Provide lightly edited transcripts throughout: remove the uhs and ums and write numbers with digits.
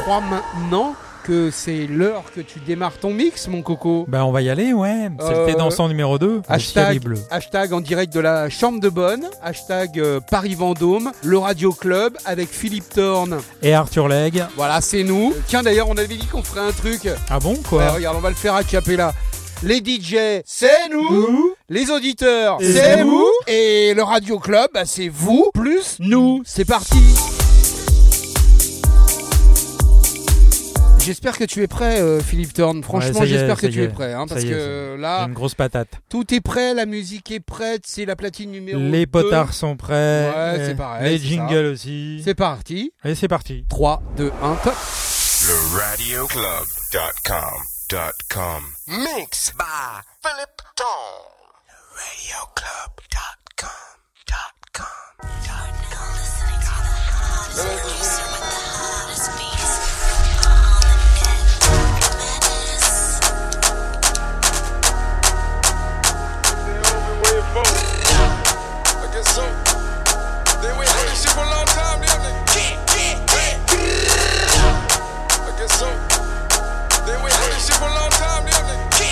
crois maintenant que c'est l'heure que tu démarres ton mix, mon coco. Bah on va y aller, ouais. C'est le thé dansant numéro 2. Hashtag en direct de la Chambre de Bonne. Hashtag Paris Vendôme. Le Radio Club avec Philippe Thorne. Et Arthur Legge. Voilà, c'est nous. Tiens, d'ailleurs, on avait dit qu'on ferait un truc. Ah bon, quoi? Regarde, on va le faire à cappella. Les DJ, c'est nous. Les auditeurs, c'est vous. Et le Radio Club, bah, c'est vous plus nous. C'est parti. J'espère que tu es prêt, Philippe Thorne. Franchement, j'espère que tu es prêt. Parce que là, une grosse patate. Tout est prêt, la musique est prête, c'est la platine numéro 2. Les potards sont prêts. Ouais, c'est pareil. Les jingles aussi. C'est parti. Et c'est parti. 3, 2, 1, top. Le radioclub.com. Mix by Philippe Thorne. Le radioclub.com. I guess so. They wait for this shit for a long time, didn't they? I guess so. They wait for this shit for a long time, didn't they?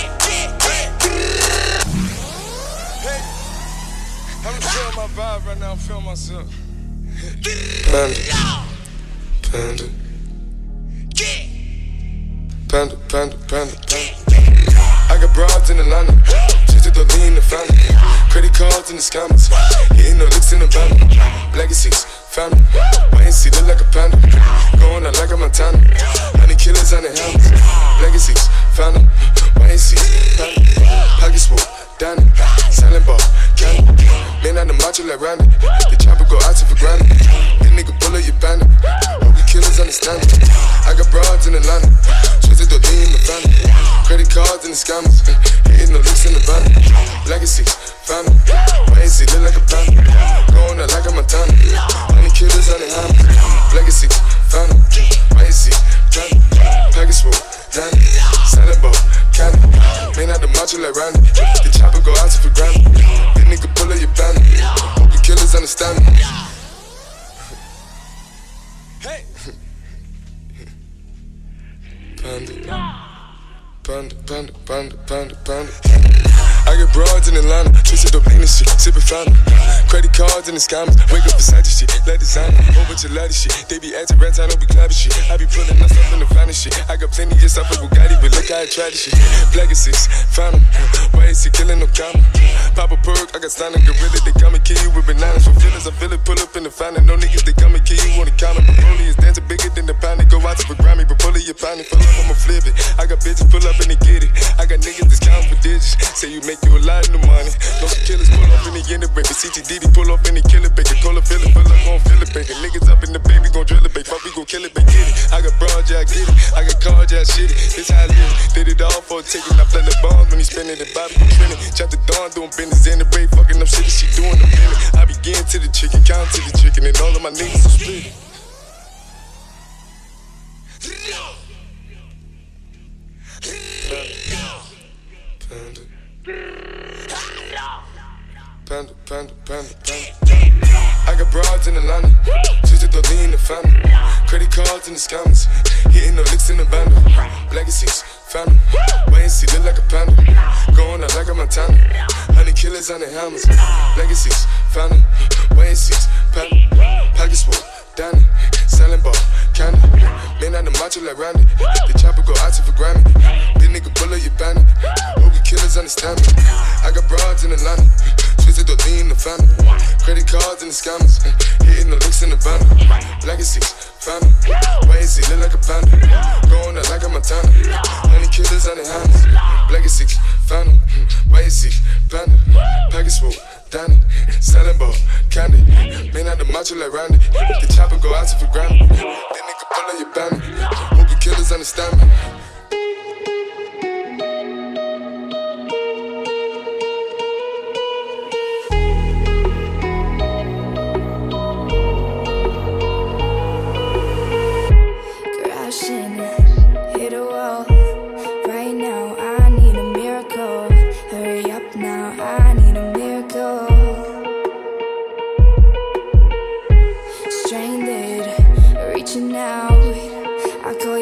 Hey, I'm just feeling my vibe right now. I'm feeling myself. Panda. I got broads in Atlanta. Just to lean the family. Credit cards in the scammers. Hitting no licks in the van. Legacies, family. Wait and see, look like a panda. Going out like a Montana. Honey killers on the helmets. Legacies, family. Wait and see, family. Pockets full, Danny. Silent ball, candy. Man out the macho like Randy. The chopper go out to for granted. That nigga bullet, you bandit. Hope the killers understand it. I got broads in Atlanta. Just to lean the family. Credit cards and the scammers. Hitting no licks in the van. Legacies, family. Wait and see, look like a panda. Going out like a Montana. Honey killers on the helmet. Legacies, family. Wait and see, family. Package full, Danny. Silent ball, candy. Man out the macho like Randy. The chopper go out to for granted. That nigga pull up your bandit. Hope the killers understand me. Hey. Panda. I get broads in Atlanta, twisted up lean and shit, sippin' fountain. Credit cards and the scammers, wake up beside this shit, let designer, whole bunch of ladder shit. They be acting rats, I don't be clapping shit. I be pulling us up in the finest shit. I got plenty of stuff with Bugatti, but look how I tried this shit. Legacies, found them, why is he killing no comma? Pop a perk, I got stunning gorilla, they come and kill you with bananas. For feelings, I feel it, pull up in the fountain. No niggas, they come and kill you on the counter. Broly is dancing bigger than the pound, they go out to for Grammy, but pull it, you pound it, pull up, I'ma flip it. I got bitches, pull up and they get it. I got niggas that's counting for digits, say you make you a lot of the money. No killers pull up in the end of break. CTDD pull up in the killer bake. Call up, fill it, pull up, gon' fill it bake. Niggas up in the baby gon' drill it bake. Fuck, we gon' kill it bake, get it. I got broad, yeah, I get it. I got cards, yeah, I shit it. This how I live. Did it all for a ticket. I play the bombs when he spinning the Bobby gon' spin it. Chop the dawn, doing business in the break. Fucking up shit that she doing the minute. I begin to the chicken, count to the chicken, and all of my niggas are split. Panda. I got broads in Atlanta, twisted to lean the family. Credit cards and the scammers, hitting no licks in the bundle. Legacies, family, wait and see, look like a panda. Going out like a Montana, honey killers on the helmets. Legacies, family, wait and see, panda. Pockets full, Danny, selling ball, candy. Man out the macho like Randy, the chopper go out to for Grammy. This nigga pull up your bandit, hope the killers understand me. I got broads in Atlanta, twisted to lean the family. Credit cards and the scammers, hitting the licks in the bundle. Legacies, family, wait and see, look like a panda. Going out like a Montana, honey killers on the hands. Legacies, family, wait and see, panda. Package full, Danny, selling ball, candy. Man out the macho like Randy, the chopper go out to for Grammy. That nigga pull up your bandit, hope the killers understand me. Stranded, reaching out, I call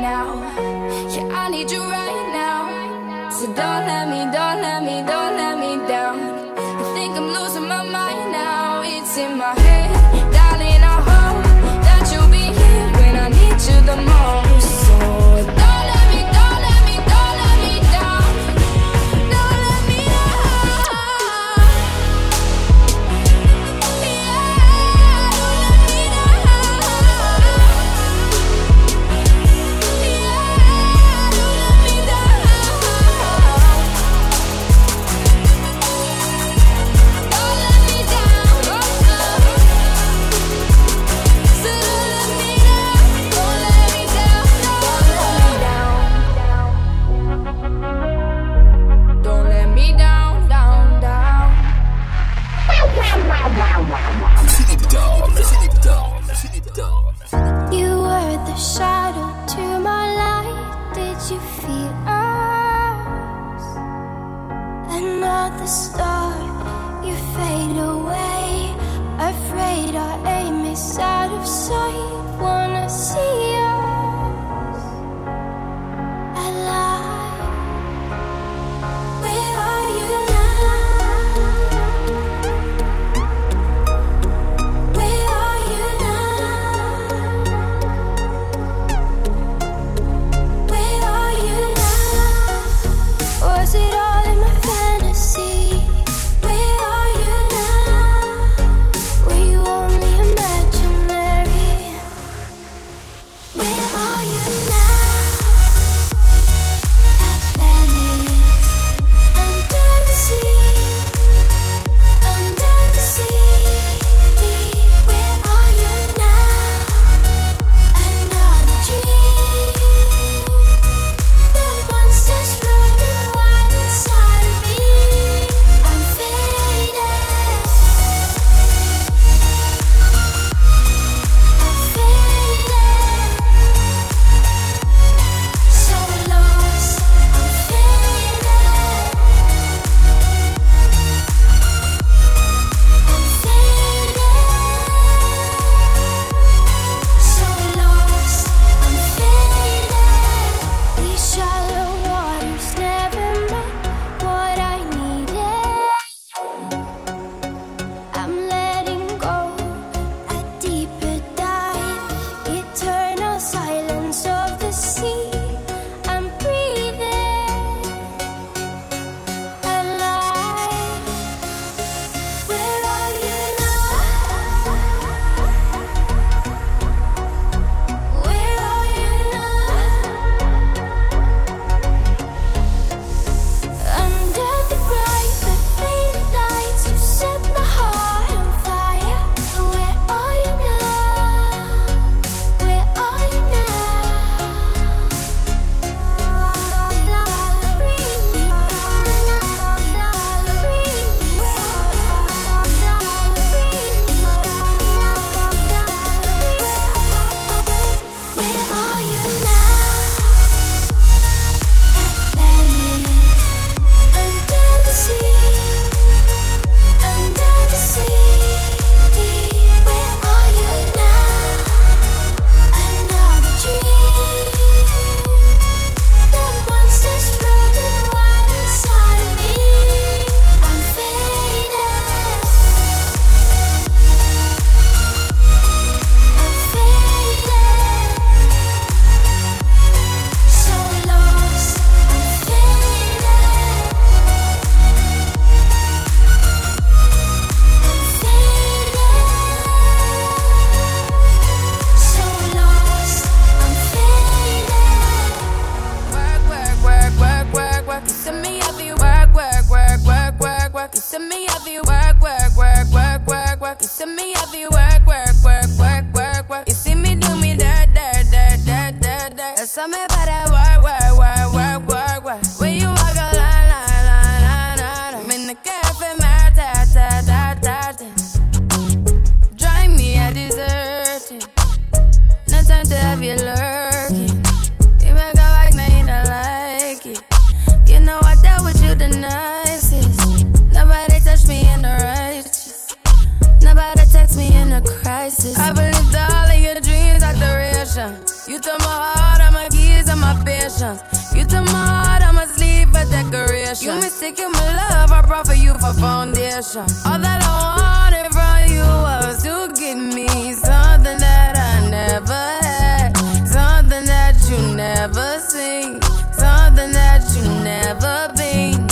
now. Yeah, I need you right now. So don't let me down. I think I'm losing my mind now. It's in my head, darling. I hope that you'll be here when I need you the most. So don't let me down. Don't let me down. Don't let me down. Yeah, don't let me down. Yeah, don't let me down. Don't let me down. So don't let me down. Don't let me down. Don't let me down, down. You were the shadow to my light. Did you feel us? Another star, you fade away. Afraid our aim is out of sight. Wanna see us alive. Where are you now? Where are you now? Where are you now? Was it all in my fantasy? Where are you now? Were you only imaginary? Where are you now? Atlantis, under the sea, under the sea. Where are you now? Another dream. The monsters running wild inside of me. I'm faded. So lost, I'm faded. So lost, I'm faded. These shallow waters never met what I needed. I'm letting go, a deeper dive, eternal silence of the sea. I'm breathing alive. Where are you now? Where are you now? Under the bright but faded lights, you set my heart on fire. Where are you now? Where are you Tell me about that work. When you walk a line. I'm in the cafe, my ta. Drive me a deserted. No time to have you lurking. You make a like, now you don't like it. You know I dealt with you the nicest. Nobody touched me in the righteous. Nobody text me in a crisis. I believed all of your dreams are duration. You told took my heart, all my keys, and my patience. You took my heart, I must leave for decoration. You mistaken my love, I brought for you for foundation. All that I wanted from you was to give me something that I never had, something that you never seen, something that you never been.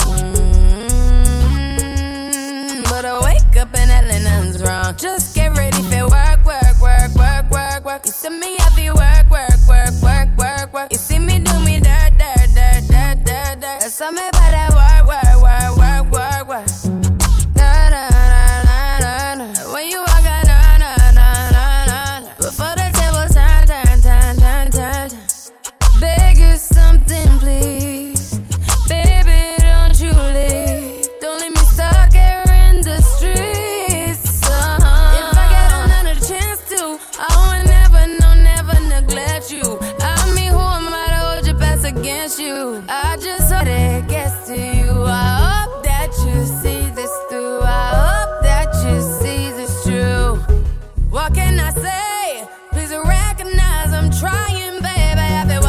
But I wake up and nothing's wrong. Just get ready for work, work, work, work, work, work. You see me happy work, work, work, work, work, work. You see me do me dirt, dirt, dirt, dirt, dirt, dirt. There's something about that work, work, work, work, work, work. Na na na na na na. When you walk out, na na na na na. Before the table turn, turn, turn, turn, turn, turn. Beg you something, please, baby, don't you leave. Don't leave me stuck here in the streets. If I get another chance to, I would never, no, never neglect you. I mean, who am I to hold your best against you? I just hope it gets to you. I hope that you see this through. I hope that you see this true. What can I say? Please recognize I'm trying, baby. I feel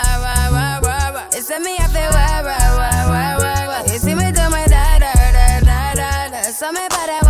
why. It's me, I feel why. You see me do my da da da da da da. Something about that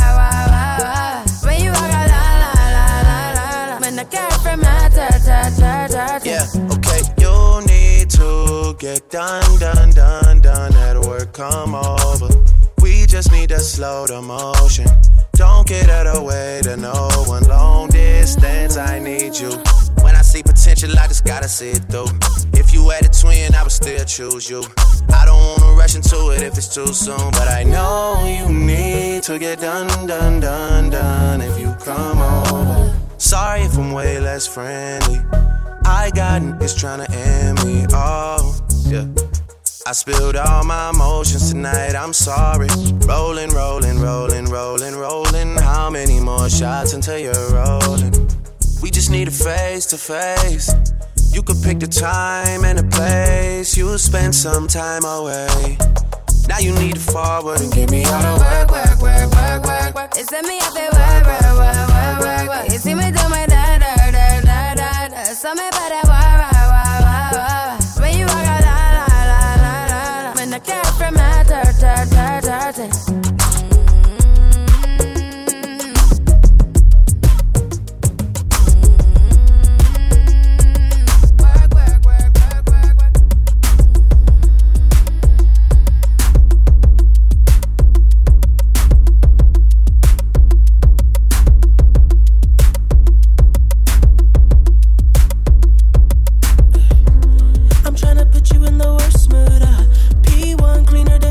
why. When you walk out, la la la la la. When the cat from my ta. Yeah, okay, you need to get done, done, done, done. At work, come over. We just need to slow the motion. Don't get out of the way to no one. Long distance, I need you. When I see potential, I just gotta see it through. If you had a twin, I would still choose you. I don't wanna rush into it if it's too soon, but I know you need to get done, done, done, done. If you come over, sorry if I'm way less friendly. I got niggas tryna end me, oh, yeah. I spilled all my emotions tonight, I'm sorry. Rolling, rolling, rolling, rolling, rolling. How many more shots until you're rolling? We just need a face to face. You could pick the time and the place. You'll spend some time away. Now you need to forward and get me out of work, work, work, work, work, work. It's me, I feel why. You see me do my da da da da da da. Something about that why. When you walk out, la la la la la. When the cat from my ta. I'm tryna put you in the worst mood. P1 cleaner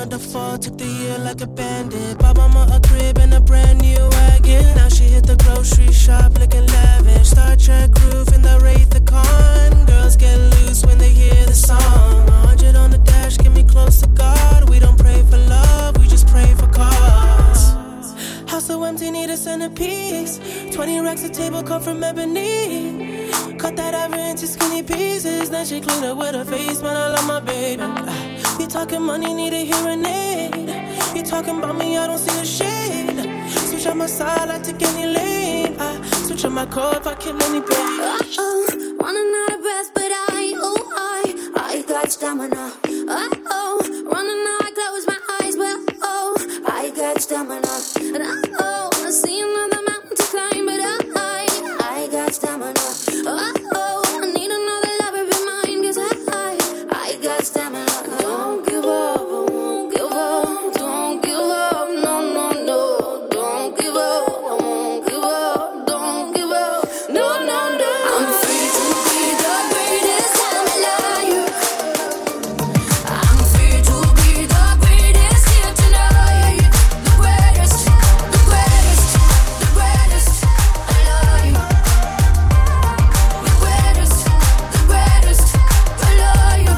another fall, took the year like a bandit. Bought mama a crib and a brand new wagon. Now she hit the grocery shop looking lavish. Star Trek roof in the Wraith the Con. Girls get loose when they hear the song. 100 on the dash, get me close to God. We don't pray for love, we just pray for cause. House so empty, need a centerpiece. 20 racks of table cut from ebony. Cut that ever into skinny pieces. Then she clean up with her face, man, I love my baby. You talking money, need a hearing aid. You talking about me, I don't see a shade. Switch on my side, I take any lane. I switch on my core if I kill any baby. Running out of breath, but I got stamina. Running out, I close my eyes, but I got stamina. And I see another mountain to climb, but I got stamina. I need another lover be mine, 'cause I got stamina. Don't give up, I won't give up. Don't give up, no, no, no. Don't give up, I won't give up. Don't give up, no, no, no. I'm free to be the greatest time alive. I'm free to be the greatest here tonight. The greatest, the greatest, the greatest alive. The greatest, the greatest alive.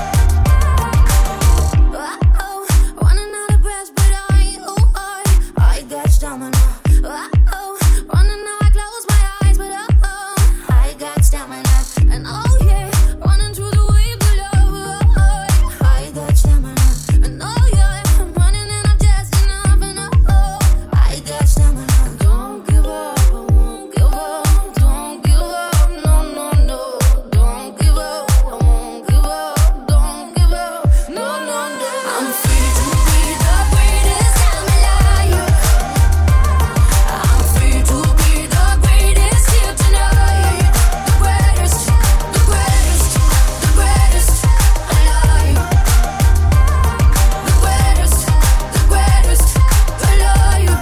Running out of breath, but I got stamina. Running out, I close my eyes, but I got stamina. And yeah, running through the wave below. I got stamina. And yeah, I'm running and I'm just enough. And I got stamina. Don't give up, I won't give up. Don't give up, no, no, no. Don't give up, I won't give up. Don't give up, no, no, no. I'm free to be the greatest time alive. I'm free to be the greatest here tonight. The greatest, the greatest, the greatest alive. The greatest, the greatest alive.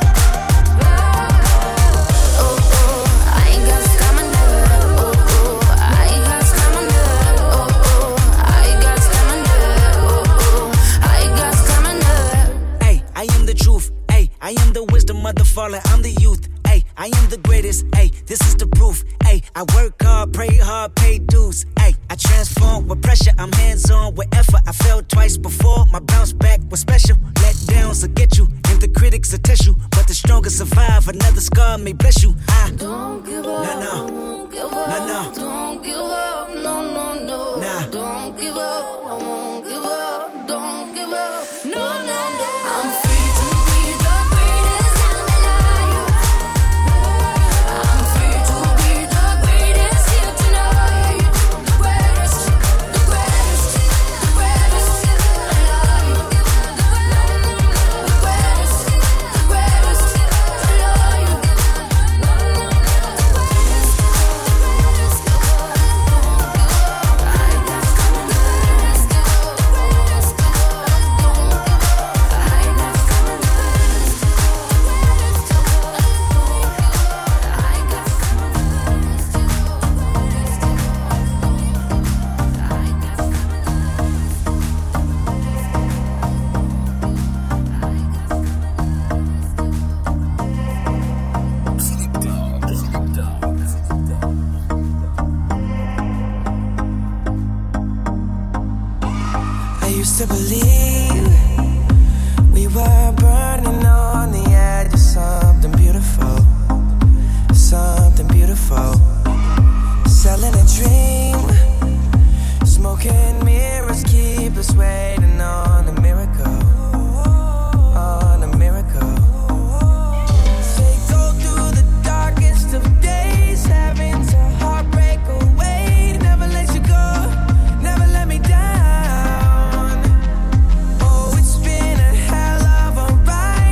I got stamina. I got stamina. I got stamina. I got stamina. Ay, I am the truth. Ay, I am the wisdom of the fallen. I'm the youth. Ay, I am the greatest. Ay, this is the proof. Ay, I work hard, pray hard, pay dues. Ay, I transform with pressure. I'm hands on with effort. I fell twice before. My bounce back was special. Let downs will get you, and the critics will test you. But the strongest survive. Another scar may bless you. Don't give up, No, no. I won't give up. No, no. Don't give up, no, no, no. Nah. Don't give up, I won't give up. Don't give up, no, no, no. I'm free to be the greatest time alive. I'm free to be the greatest here tonight. The greatest, the greatest, the greatest alive. The greatest, the greatest alive. I used to believe we were burning on the edge of something beautiful, something beautiful. Selling a dream, smoking mirrors keep us waiting on a miracle, on a miracle. They go through the darkest of days, having to heartbreak away. Never let you go, never let me down. Oh, it's been a hell of a ride.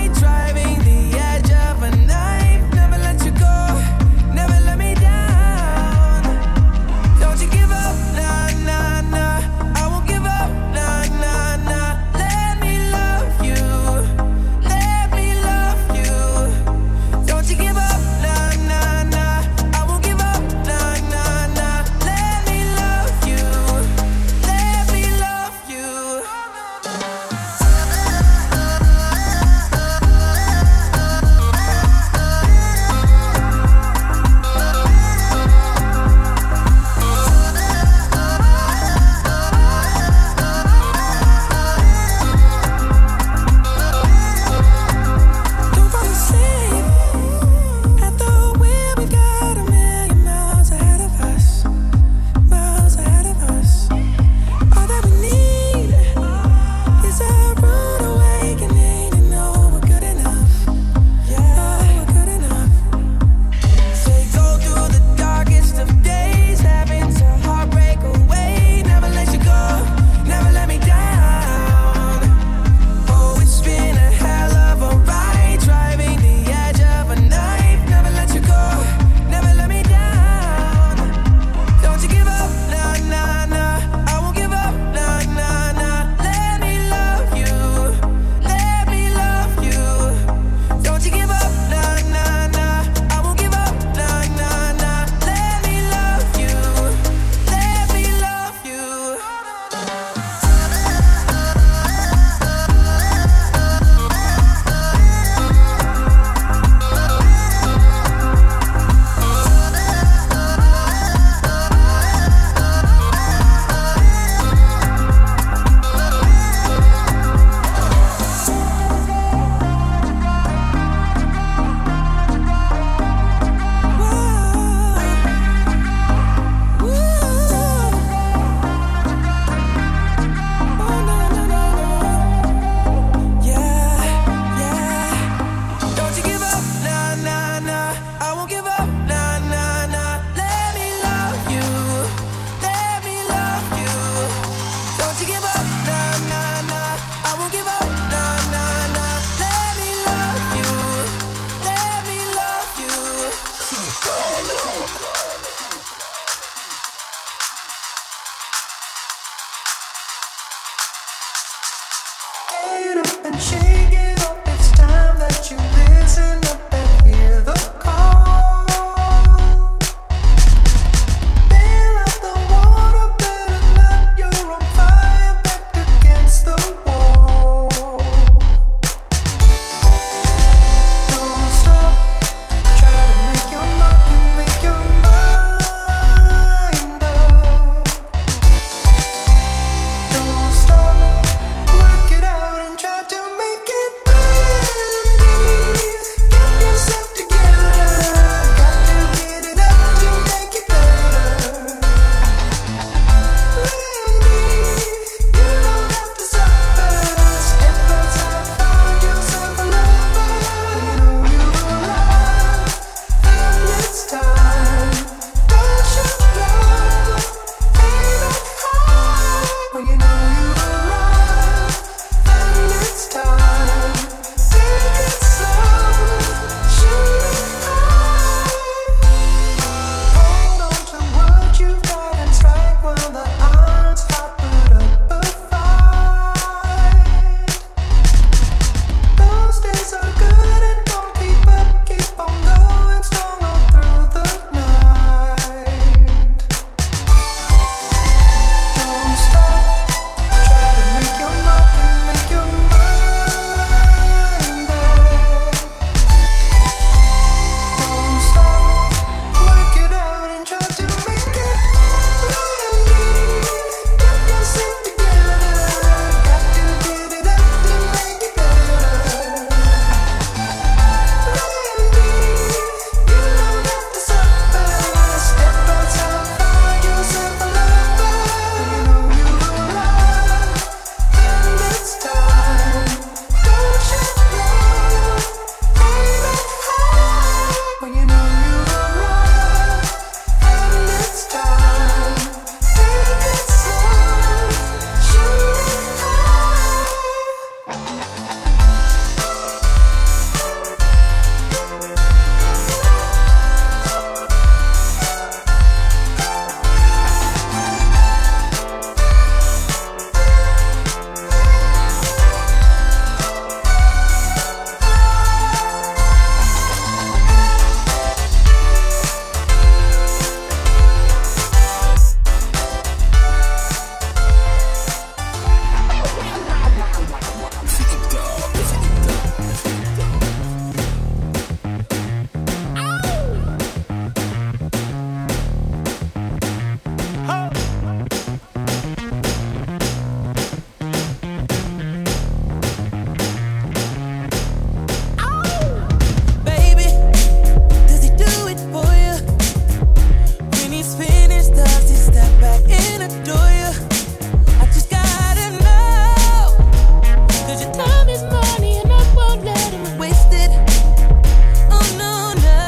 and adore you. I just gotta know, 'cause your time is money and I won't let it waste it. Oh no, no,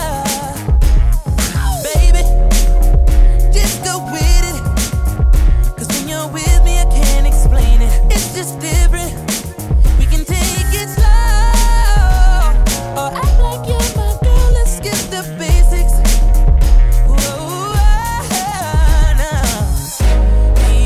baby, just go with it. 'Cause when you're with me, I can't explain it. It's just different. We can take it slow, or act like you're my girl. Let's skip the basics. Whoa, no.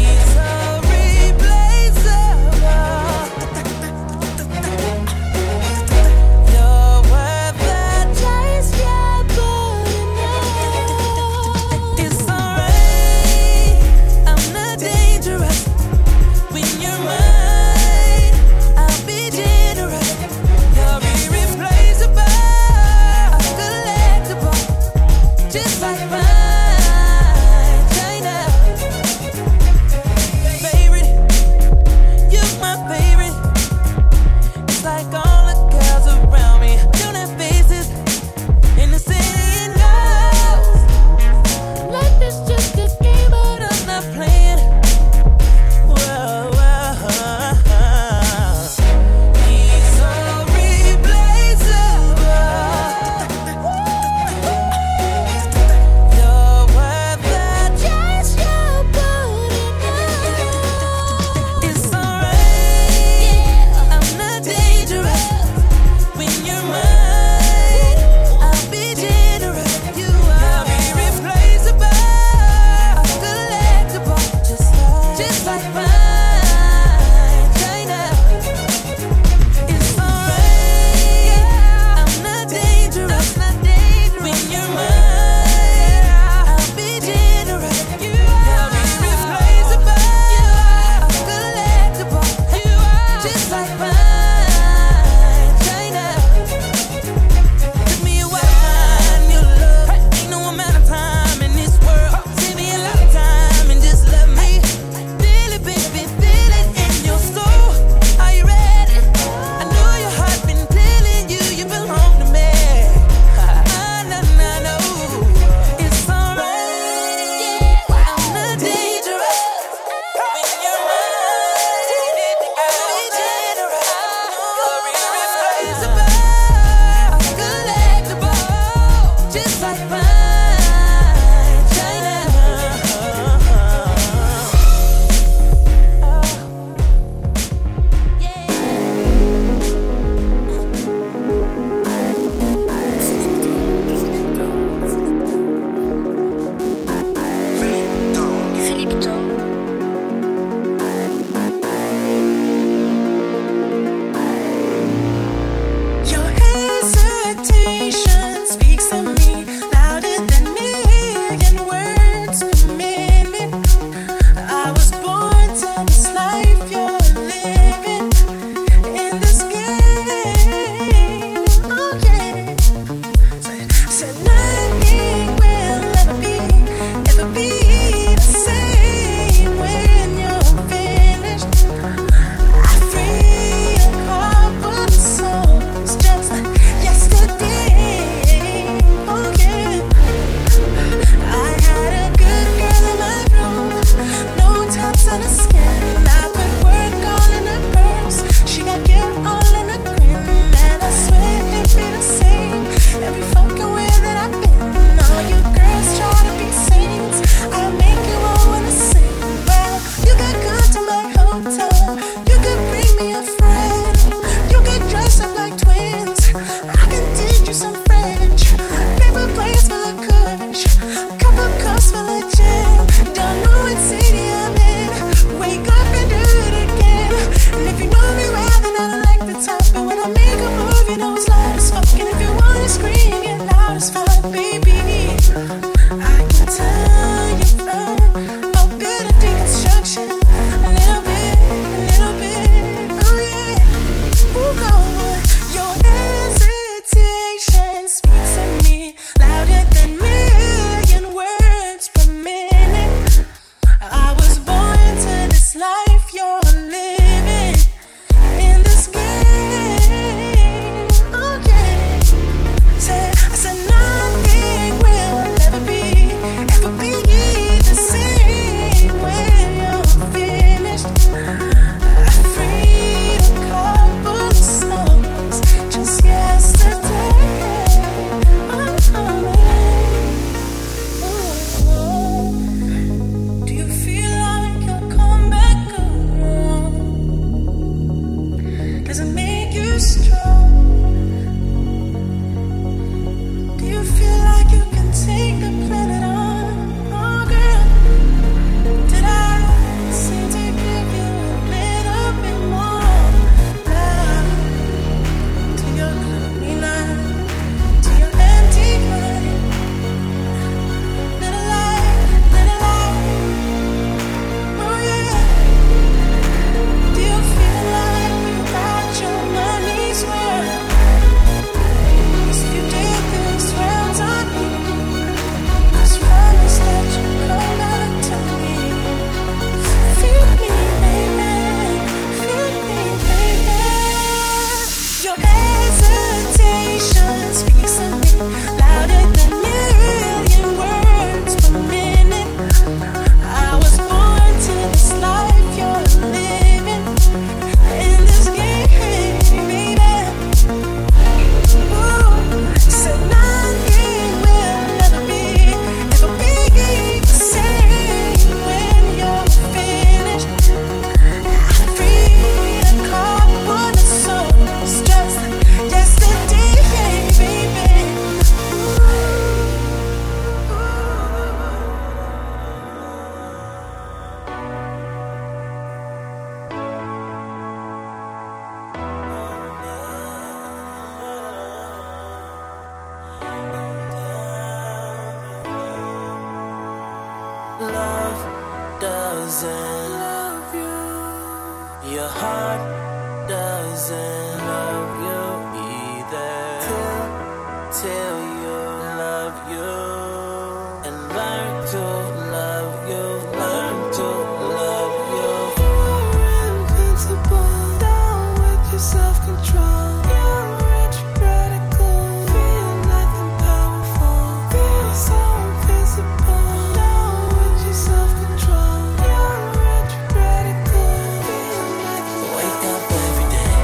love doesn't love you. Your heart doesn't love you either. Till you love you and learn to love you, learn to love you. You're invincible, down with your self-control. You're rich, radical, feel nothing powerful. Feel so invisible, down with your self-control. You're rich, radical, feel nothing. Wake up every day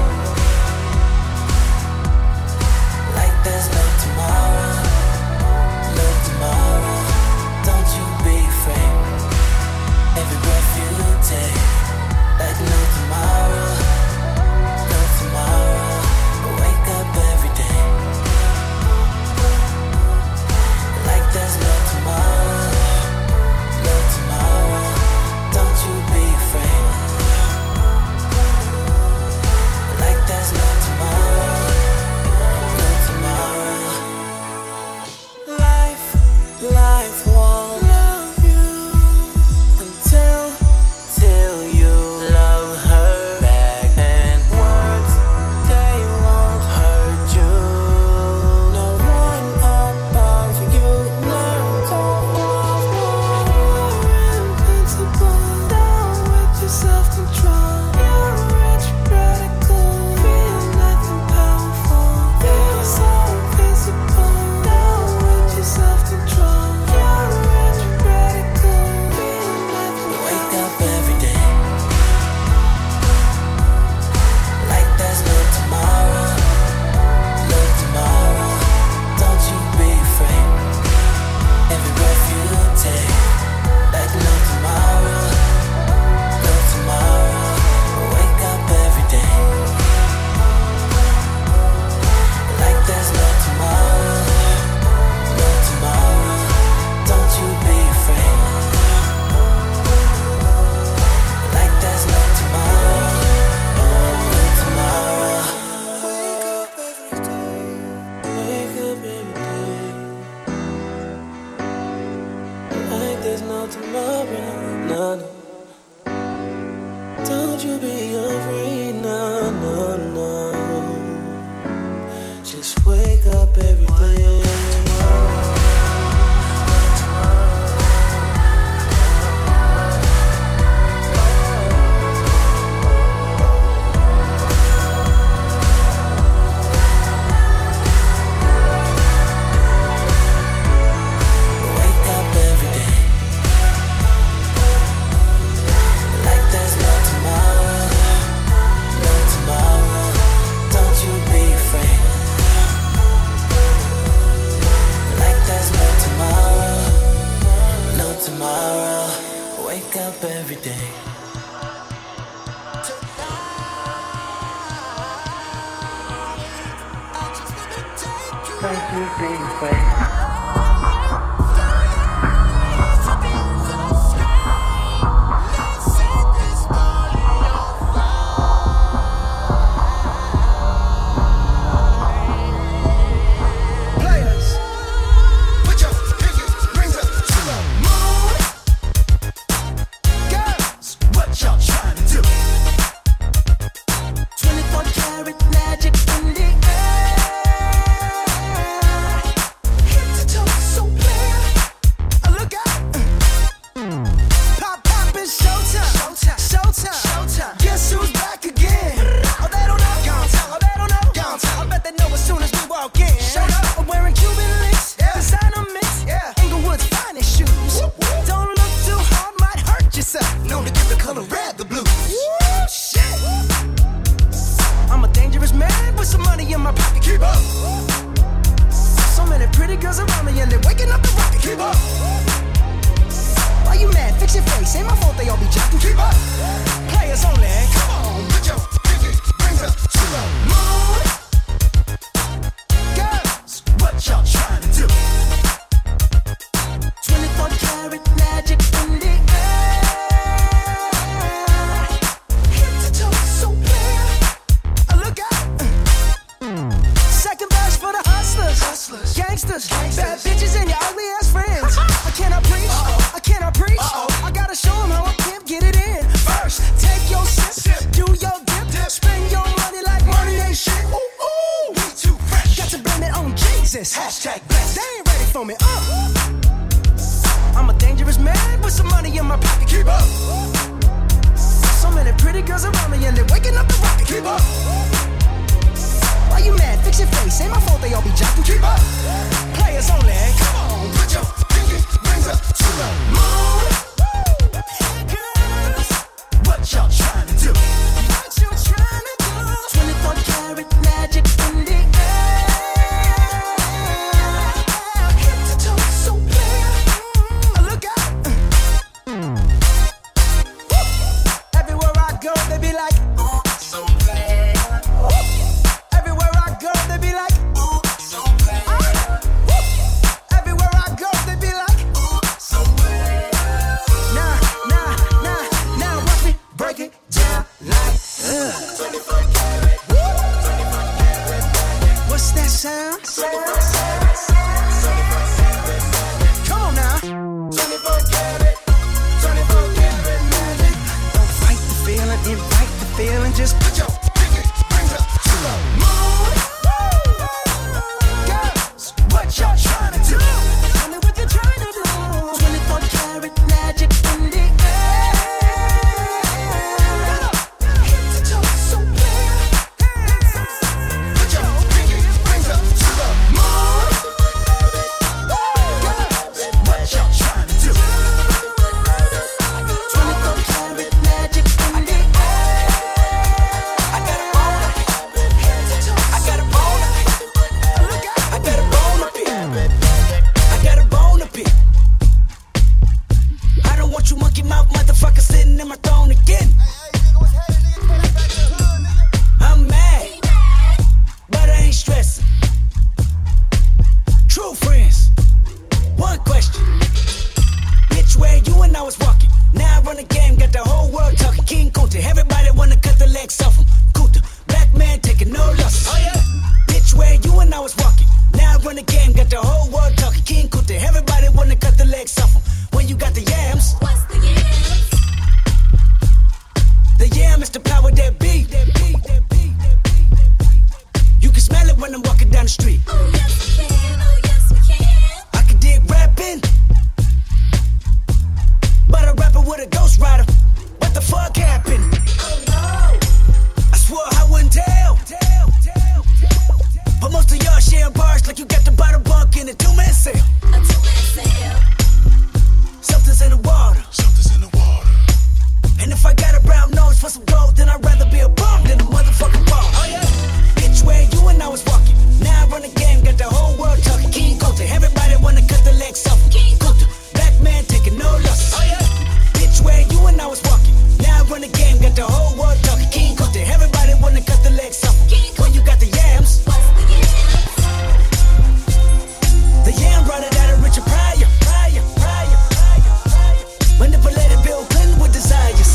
like there's no tomorrow, no tomorrow. Don't you be afraid. Every breath you take, like no tomorrow, no tomorrow. Wake up every day, like there's no tomorrow, no tomorrow. Don't you be afraid, like there's no tomorrow, no tomorrow. Life won't love you until you love her back. And words, they won't hurt you. No one above you. Learn to love. You're invincible, down with your self-control. You're rich, radical, feel nothing powerful. Feel so invisible, down with your self-control. You're rich, radical, feel nothing. Wake up every day like there's no tomorrow, no tomorrow. Don't you be afraid. Every breath you take, like no tomorrow, no tomorrow. Wake up every day like there's no tomorrow, no tomorrow. Don't you be afraid. Like there's no tomorrow, no tomorrow. Wake up every day, like there's no tomorrow, no, no. Don't you be afraid, no, no, no. Just wake up every day. Wake up every day like there's no tomorrow, no tomorrow. Don't you be afraid. Like there's no tomorrow, no tomorrow. Wake up every day. Don't you be afraid. Players, put your pinky rings up to the moon. Girls, what y'all trying to do? 24 karat magic in the air. you monkey mouth motherfucker sitting in my throne again. I'm mad, but I ain't stressing. True friends, one question. Bitch, where you and I was walking. Now I run the game, got the whole world talking. King Kunta, everybody wanna cut the legs off him. Kunta, black man taking no losses. Oh yeah. Bitch, where you and I was walking. Now I run the game, got the whole world talking. King Kunta, everybody wanna cut the legs off him. When you got the yams. What's the yams? The yam is the power that be. You can smell it when I'm walking down the street. Oh yes we can, oh yes we can. I can dig rapping, but a rapper with a ghost rider. What the fuck happened? Oh no. I swore I wouldn't tell. But most of y'all sharing bars like you got the bottle bunk in a two-man sale. A two-man sale. Something's in the water. And if I got a brown nose for some gold, then I'd rather be a bum than a motherfucking bum. Oh yeah. Bitch, where you and I was walking. Now I run the game, got the whole world talking. King Kunta, everybody wanna cut the legs off him. King Kunta, black man taking no losses. Oh yeah. Bitch, where you and I was walking. Now I run the game, got the whole world talking. King Kunta, everybody wanna cut the legs off him. When you got the yams. What's the yams? The yam brought it out of Richard Pryor. Manipulated Bill Clinton with desires.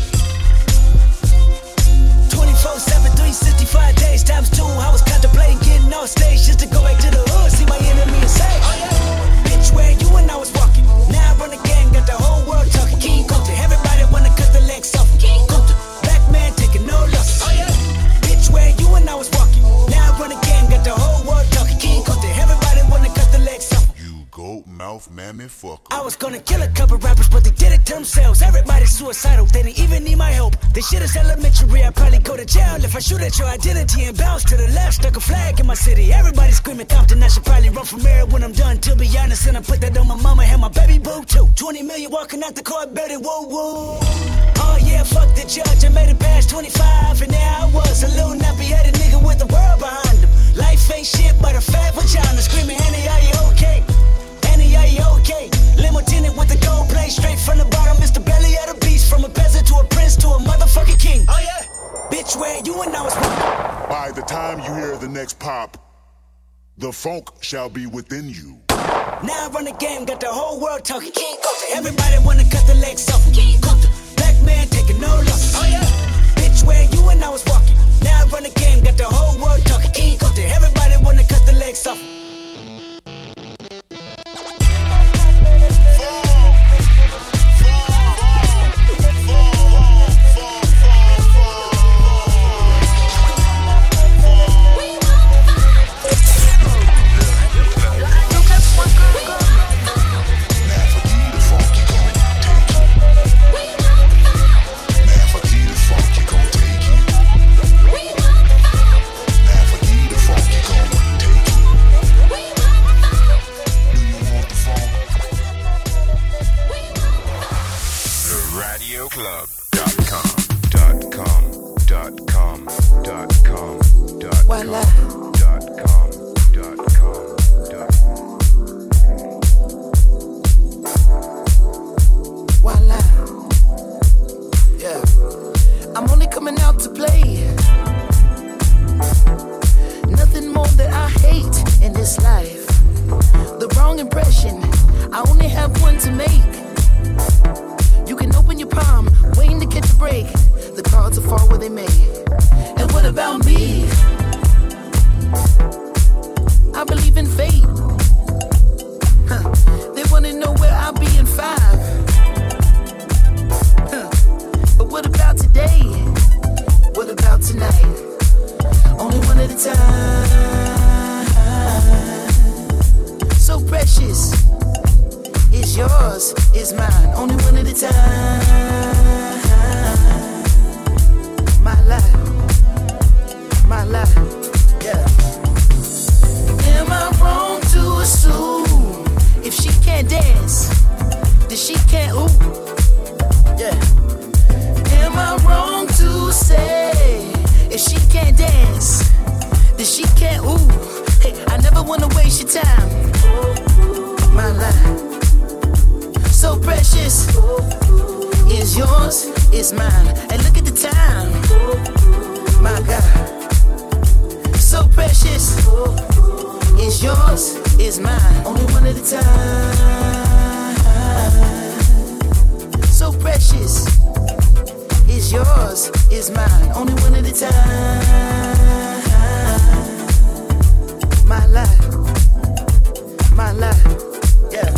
24/7, 365 days times 2. I was contemplating getting on stage just to go back to the hood, see my enemy and say, oh yeah. Bitch, where you and I was walking. Now I run the game, got the whole world talking. King Kunta, everybody wanna cut the legs off him. King Kunta, black man taking no losses. Oh yeah. Bitch, where you and I was walking. Now I run the game, got the whole world talking. King Kunta, everybody wanna cut the legs off him. You goat mouth mammy fucker. I was gonna kill a couple rappers, but they did it to themselves. Everybody's suicidal, they didn't even need my help. This shit is elementary, I'd probably go to jail if I shoot at your identity and bounce to the left. Stuck a flag in my city, everybody screaming Compton. I should probably run from mayor when I'm done, to be honest. And I put that on my mama and my baby boo too. 20 million walking out the court, baby, woo woo. Oh yeah, fuck the judge, I made it past 25. And there I was, a little nappy-headed nigga with the world behind him. Life ain't shit but a fat vagina, screaming, Annie, are you okay? Annie, are you okay? Limo tinted with the gold plate, straight from the bottom. Mr. Belly of the beast, from a peasant to a prince to a motherfucking king. Oh yeah. Bitch, where you and I was. By the time you hear the next pop, the funk shall be within you. Now I run the game, got the whole world talking. King Kunta, everybody wanna cut the legs off him. King Kunta, black man taking no losses. Oh yeah. Bitch, where you and I was walking. Now I run the game, got the whole world talking. King Kunta, everybody wanna cut the legs off him. So precious is yours, is mine. And look at the time, my God. So precious is yours, is mine. Only one at a time. So precious is yours, is mine. Only one at a time. My life, yeah.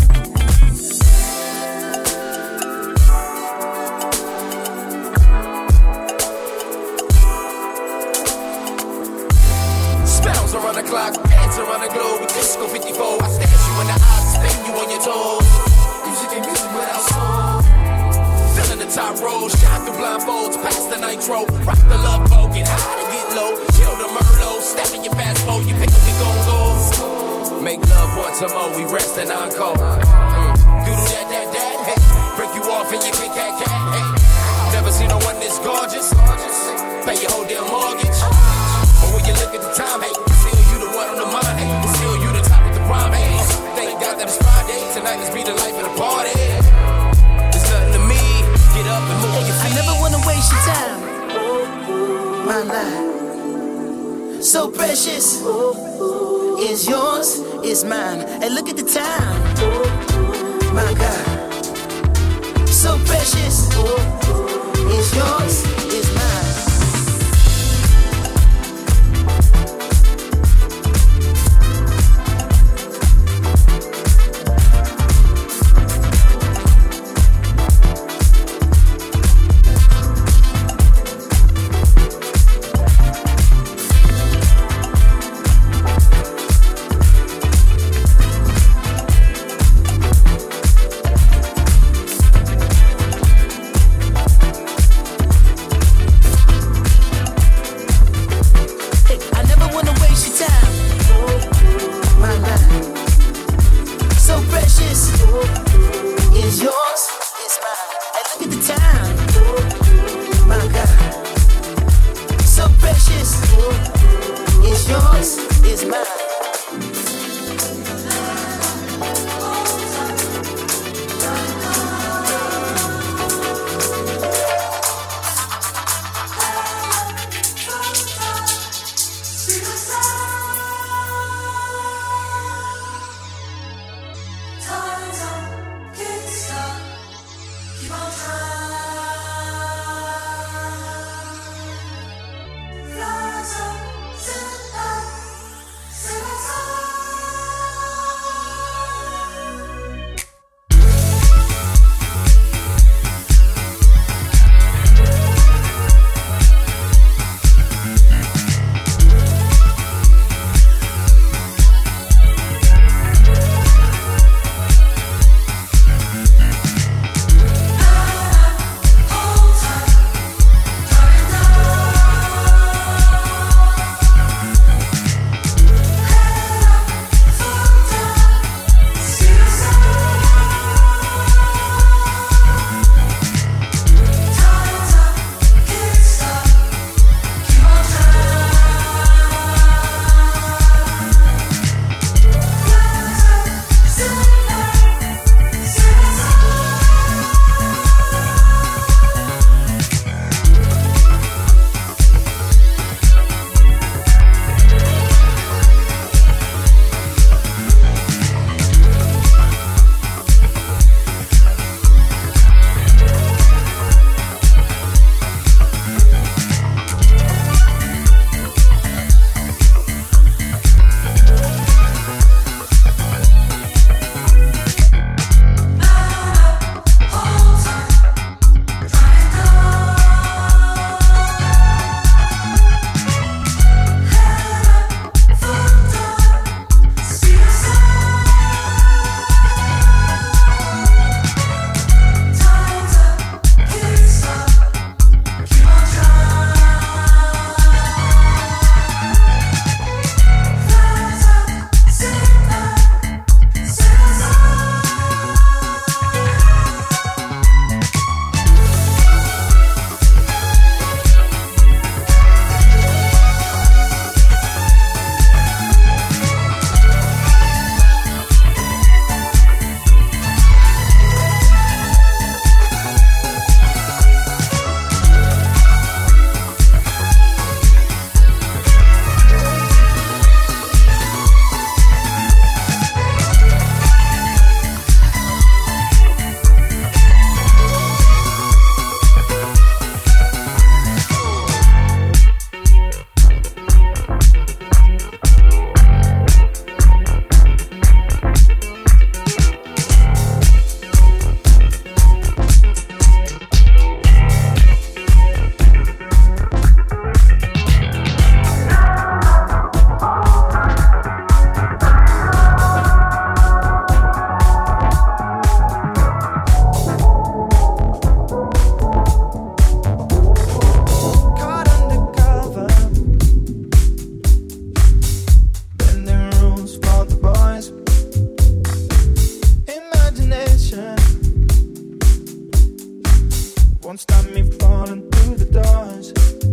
Spells around the clock, dance around the globe with Disco 54. I stare at you in the eyes, spin you on your toes. Music ain't music without soul. Filling the top rows, shine through blindfolds, past the nitro. Rock the love boat, get high to get low. Kill the Merlot, step in your fast mode, you pick up, we gon' go. Make love once a more, we rest and encore. Doodle that, hey. Break you off and you kick that cat, hey. Never seen no one this gorgeous. Pay your whole damn mortgage. But when you look at the time, hey, still you the one on the mind, hey. Still you the top of the prime, hey. Thank God that it's Friday, tonight let's be the life of the party. It's nothing to me, get up and move your feet. I never wanna waste your time, my life. So precious is yours, is mine. And look at the time, my God. So precious is yours, is mine. won't stop me falling through the doors.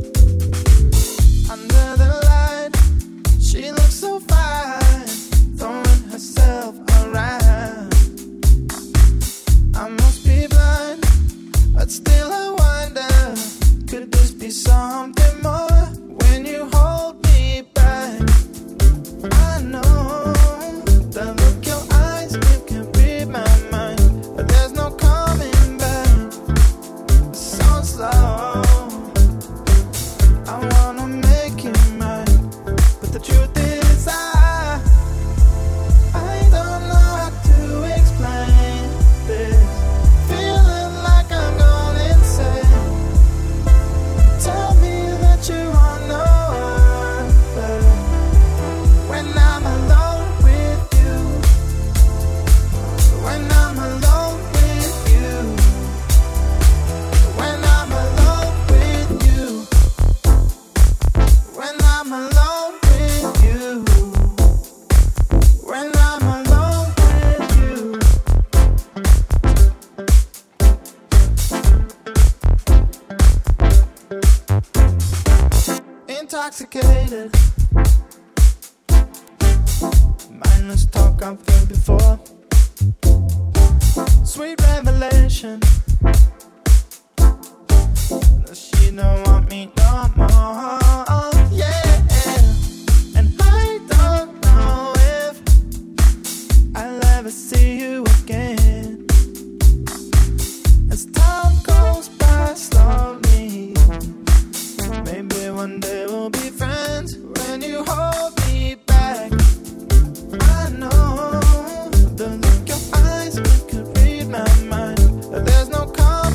Under the light, she looks so fine, throwing herself around. I must be blind, but still I wonder, could this be something more? When you hold me back, I know the look your eyes give can read my mind, but there's no coming back. So slow, I wanna make you mine, but the truth is I don't know how to explain this. Feeling like I'm going insane. Tell me that you want no other. When I'm alone with you, when I'm alone with you, when I'm alone with you, when I'm alone with you, when I'm alone with you. Intoxicated, mindless talk I've heard before. Sweet revelation, she don't want me no more. Yeah, and I don't know if I'll ever see you again. As time goes by slowly, maybe one day we'll be friends. When you hold me back, I know the look your eyes could read my mind. There's no calm.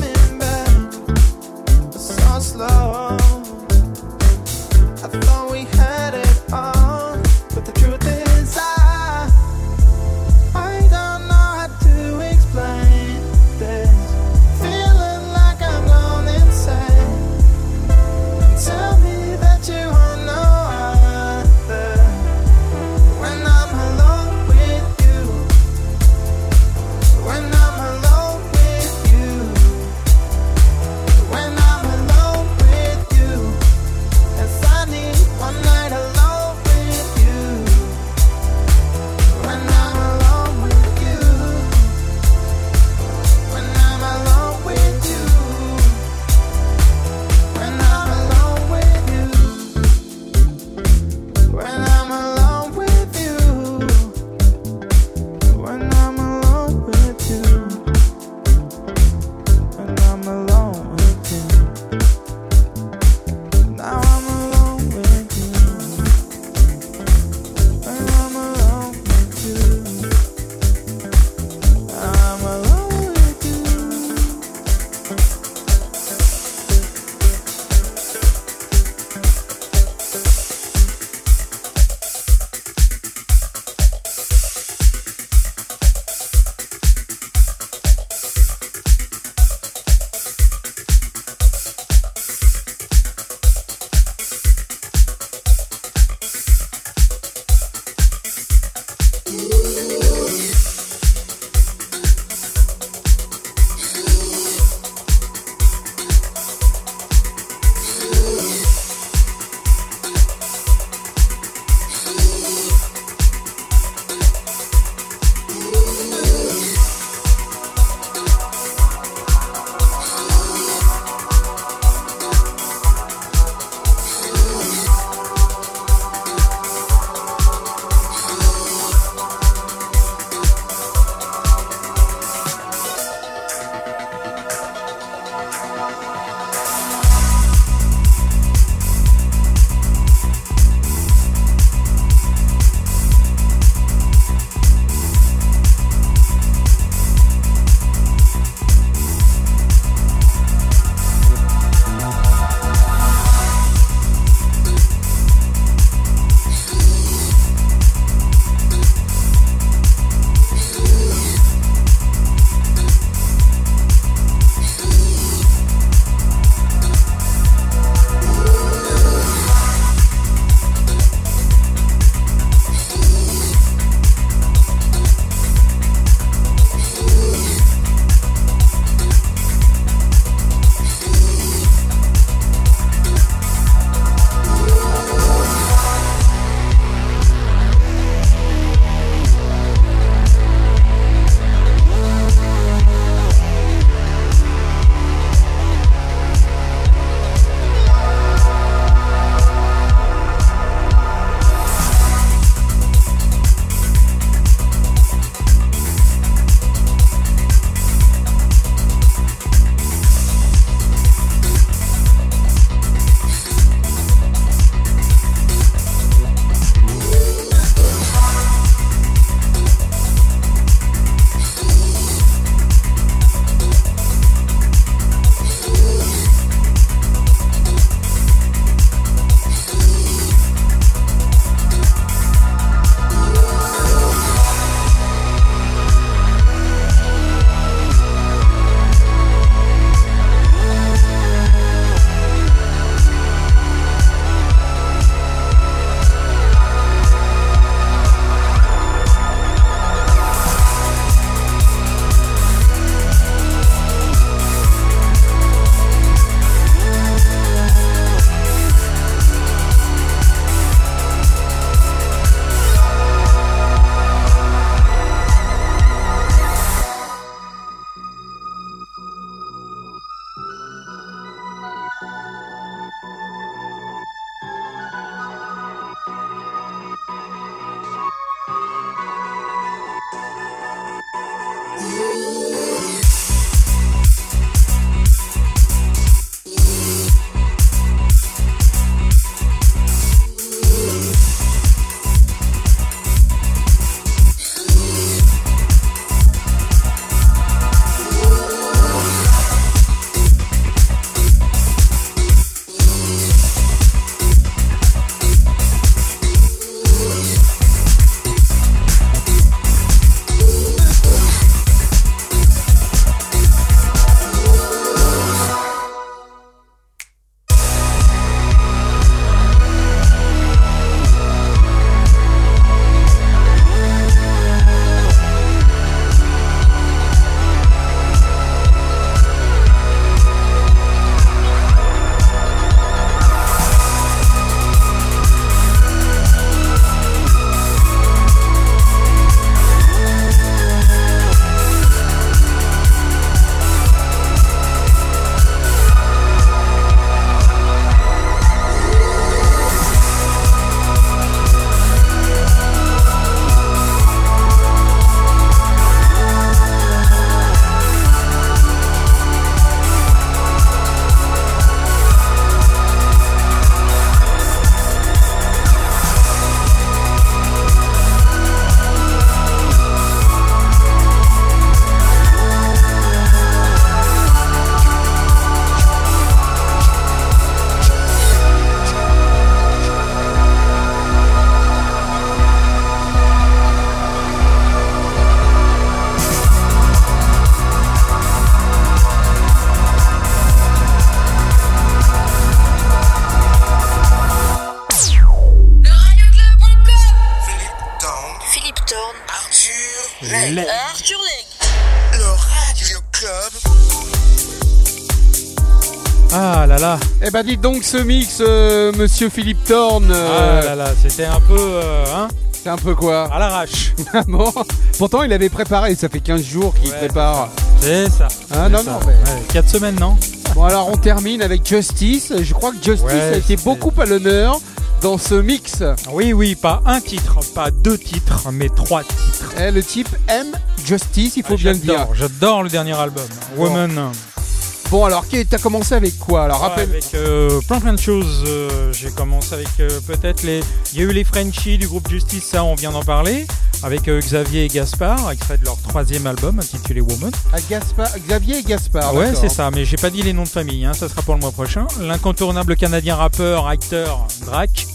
Ah là là. Eh ben dites donc ce mix, monsieur Philippe Thorne. Ah là là, c'était un peu... C'est un peu quoi? À l'arrache. Bon. Pourtant il avait préparé, ça fait 15 jours qu'il prépare. C'est ça. Ah non, ça. non, mais... Ouais, 4 semaines, non? Bon alors on termine avec Justice. Je crois que Justice a été beaucoup à l'honneur dans ce mix. Oui, pas un titre, pas 2 titres, mais 3 titres. Et le type aime Justice, il faut bien le dire. J'adore le dernier album, Woman. Bon alors t'as commencé avec quoi? Alors rappelle. Avec plein de choses. J'ai commencé avec peut-être les... Il y a eu les Frenchies du groupe Justice, ça on vient d'en parler. Avec Xavier et Gaspard, extrait de leur 3e album intitulé Woman. Xavier et Gaspard. Ouais, d'accord. c'est ça, mais j'ai pas dit les noms de famille, ça sera pour le mois prochain. L'incontournable canadien rappeur, acteur Drake.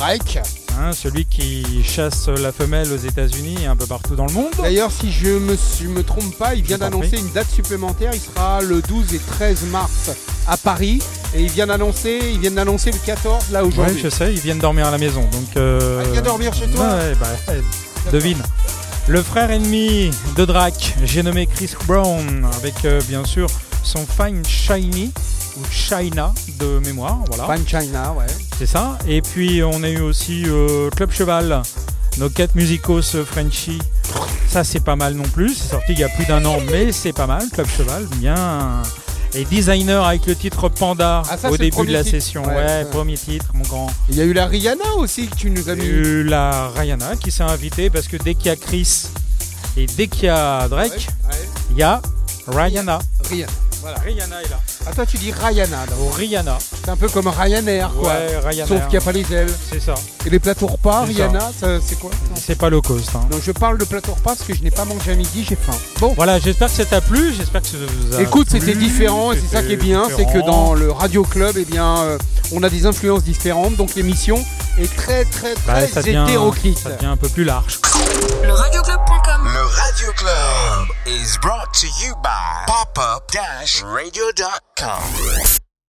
Celui qui chasse la femelle aux États-Unis et un peu partout dans le monde. D'ailleurs, si je me trompe pas, il vient d'annoncer une date supplémentaire. Il sera le 12 et 13 mars à Paris. Et il vient d'annoncer le 14 là aujourd'hui. Ouais, je sais, ils viennent dormir à la maison. Donc, il vient dormir chez toi? Ouais, devine. Le frère ennemi de Drake, j'ai nommé Chris Brown, avec bien sûr son Fine Shiny, ou China de mémoire, voilà. Fine China, ouais. C'est ça. Et puis on a eu aussi Club Cheval, nos 4 musicos Frenchie. Ça c'est pas mal non plus, c'est sorti il y a plus d'1 an, mais c'est pas mal, Club Cheval, bien. Et Designer avec le titre Panda au début de la session. Ouais, premier titre, mon grand. Il y a eu la Rihanna aussi que tu nous as mis. Il y a eu la Rihanna qui s'est invitée parce que dès qu'il y a Chris et dès qu'il y a Drake, il y a Rihanna. Voilà. Rihanna est là. Ah, toi tu dis Rihanna. Rihanna. C'est un peu comme Ryanair, quoi. Ouais, Ryanair. Sauf qu'il n'y a pas les ailes. C'est ça. Et les plateaux repas, C'est Rihanna, c'est quoi? C'est pas low cost. Non, je parle de plateau repas parce que je n'ai pas mangé à midi, j'ai faim. Bon. Voilà, j'espère que ça t'a plu. J'espère que ça vous a Écoute, plu. c'était différent et c'est ça qui est bien, c'est que dans le Radio Club, on a des influences différentes, donc l'émission est très hétéroclite. Ça devient un peu plus large. Le radioclub.com. Le Radio Club is brought to you by popup-radio.com.